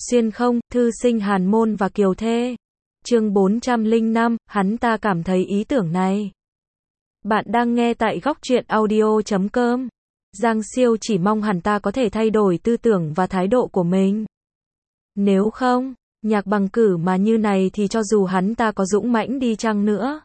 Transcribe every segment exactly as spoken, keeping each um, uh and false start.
Xuyên không, thư sinh Hàn Môn và Kiều Thê. Chương bốn trăm lẻ năm, hắn ta cảm thấy ý tưởng này. Bạn đang nghe tại góc truyện audio chấm com. Giang Siêu chỉ mong hắn ta có thể thay đổi tư tưởng và thái độ của mình. Nếu không, Nhạc Bằng Cử mà như này thì cho dù hắn ta có dũng mãnh đi chăng nữa,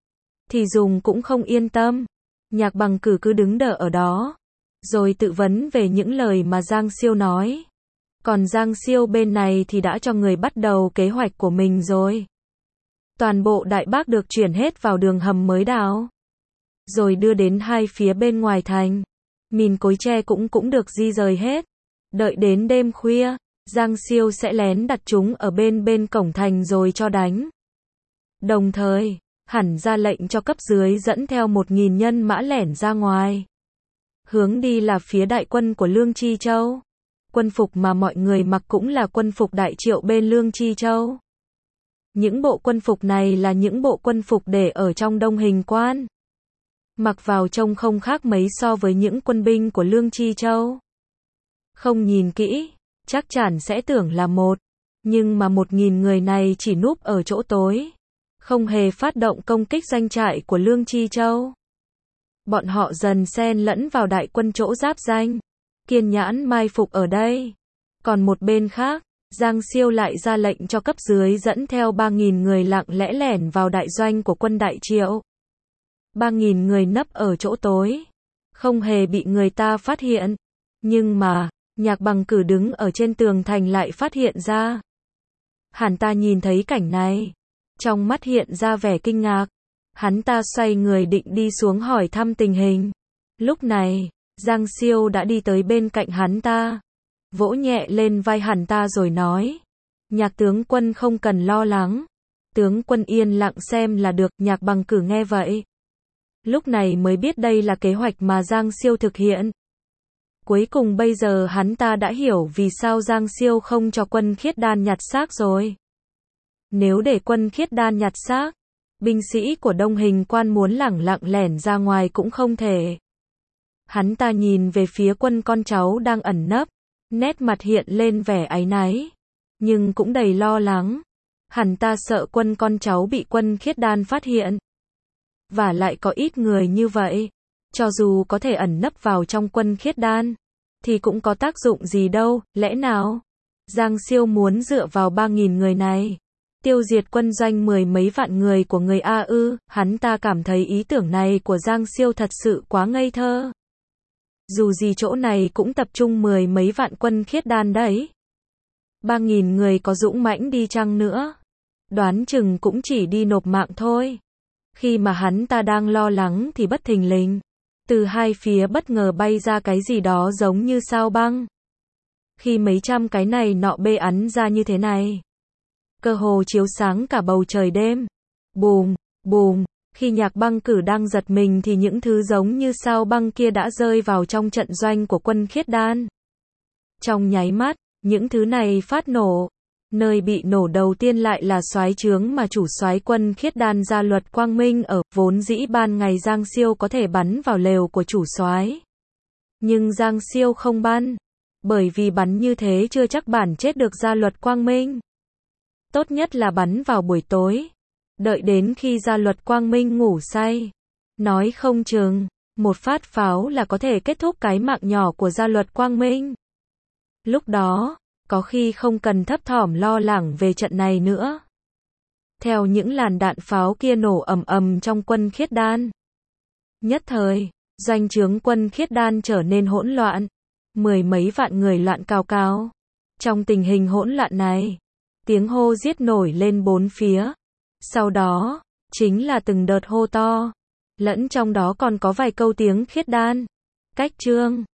thì dùng cũng không yên tâm. Nhạc Bằng Cử cứ đứng đợi ở đó, rồi tự vấn về những lời mà Giang Siêu nói. Còn Giang Siêu bên này thì đã cho người bắt đầu kế hoạch của mình rồi. Toàn bộ Đại Bác được chuyển hết vào đường hầm mới đào, rồi đưa đến hai phía bên ngoài thành. Mìn cối tre cũng cũng được di rời hết. Đợi đến đêm khuya, Giang Siêu sẽ lén đặt chúng ở bên bên cổng thành rồi cho đánh. Đồng thời, hẳn ra lệnh cho cấp dưới dẫn theo một nghìn nhân mã lẻn ra ngoài. Hướng đi là phía đại quân của Lương Chi Châu. Quân phục mà mọi người mặc cũng là quân phục Đại Triệu bên Lương Chi Châu. Những bộ quân phục này là những bộ quân phục để ở trong Đông Hình Quan. Mặc vào trông không khác mấy so với những quân binh của Lương Chi Châu. Không nhìn kỹ, chắc chắn sẽ tưởng là một. Nhưng mà một nghìn người này chỉ núp ở chỗ tối, không hề phát động công kích doanh trại của Lương Chi Châu. Bọn họ dần xen lẫn vào đại quân chỗ giáp danh, kiên nhẫn mai phục ở đây. Còn một bên khác, Giang Siêu lại ra lệnh cho cấp dưới dẫn theo ba nghìn người lặng lẽ lẻn vào đại doanh của quân Đại Triệu. ba nghìn người nấp ở chỗ tối, không hề bị người ta phát hiện. Nhưng mà, Nhạc Bằng Cử đứng ở trên tường thành lại phát hiện ra. Hắn ta nhìn thấy cảnh này, trong mắt hiện ra vẻ kinh ngạc. Hắn ta xoay người định đi xuống hỏi thăm tình hình. Lúc này, Giang Siêu đã đi tới bên cạnh hắn ta, vỗ nhẹ lên vai hắn ta rồi nói: Nhạc tướng quân không cần lo lắng, tướng quân yên lặng xem là được. Nhạc Bằng Cử nghe vậy, lúc này mới biết đây là kế hoạch mà Giang Siêu thực hiện. Cuối cùng bây giờ hắn ta đã hiểu vì sao Giang Siêu không cho quân Khiết Đan nhặt xác rồi. Nếu để quân Khiết Đan nhặt xác, binh sĩ của Đông Hình Quan muốn lẳng lặng lẻn ra ngoài cũng không thể. Hắn ta nhìn về phía quân con cháu đang ẩn nấp, nét mặt hiện lên vẻ áy náy, nhưng cũng đầy lo lắng. Hắn ta sợ quân con cháu bị quân Khiết Đan phát hiện. Và lại có ít người như vậy, cho dù có thể ẩn nấp vào trong quân Khiết Đan, thì cũng có tác dụng gì đâu. Lẽ nào Giang Siêu muốn dựa vào ba nghìn người này tiêu diệt quân doanh mười mấy vạn người của người A ư? Hắn ta cảm thấy ý tưởng này của Giang Siêu thật sự quá ngây thơ. Dù gì chỗ này cũng tập trung mười mấy vạn quân Khiết Đan đấy. Ba nghìn người có dũng mãnh đi chăng nữa, đoán chừng cũng chỉ đi nộp mạng thôi. Khi mà hắn ta đang lo lắng thì bất thình lình, từ hai phía bất ngờ bay ra cái gì đó giống như sao băng. Khi mấy trăm cái này nọ bê ắn ra như thế này, cơ hồ chiếu sáng cả bầu trời đêm. Bùm, bùm, khi Nhạc Bằng Cử đang giật mình thì những thứ giống như sao băng kia đã rơi vào trong trận doanh của quân Khiết Đan. Trong nháy mắt, những thứ này phát nổ. Nơi bị nổ đầu tiên lại là soái trướng mà chủ soái quân Khiết Đan Gia Luật Quang Minh ở. Vốn dĩ ban ngày Giang Siêu có thể bắn vào lều của chủ soái, nhưng Giang Siêu không bắn, bởi vì bắn như thế chưa chắc bản chết được Gia Luật Quang Minh. Tốt nhất là bắn vào buổi tối, đợi đến khi Gia Luật Quang Minh ngủ say. Nói không chừng, một phát pháo là có thể kết thúc cái mạng nhỏ của Gia Luật Quang Minh. Lúc đó, có khi không cần thấp thỏm lo lắng về trận này nữa. Theo những làn đạn pháo kia nổ ầm ầm trong quân Khiết Đan, nhất thời, doanh trướng quân Khiết Đan trở nên hỗn loạn. Mười mấy vạn người loạn cào cào. Trong tình hình hỗn loạn này, tiếng hô giết nổi lên bốn phía. Sau đó, chính là từng đợt hô to, lẫn trong đó còn có vài câu tiếng Khiết Đan. Cách chương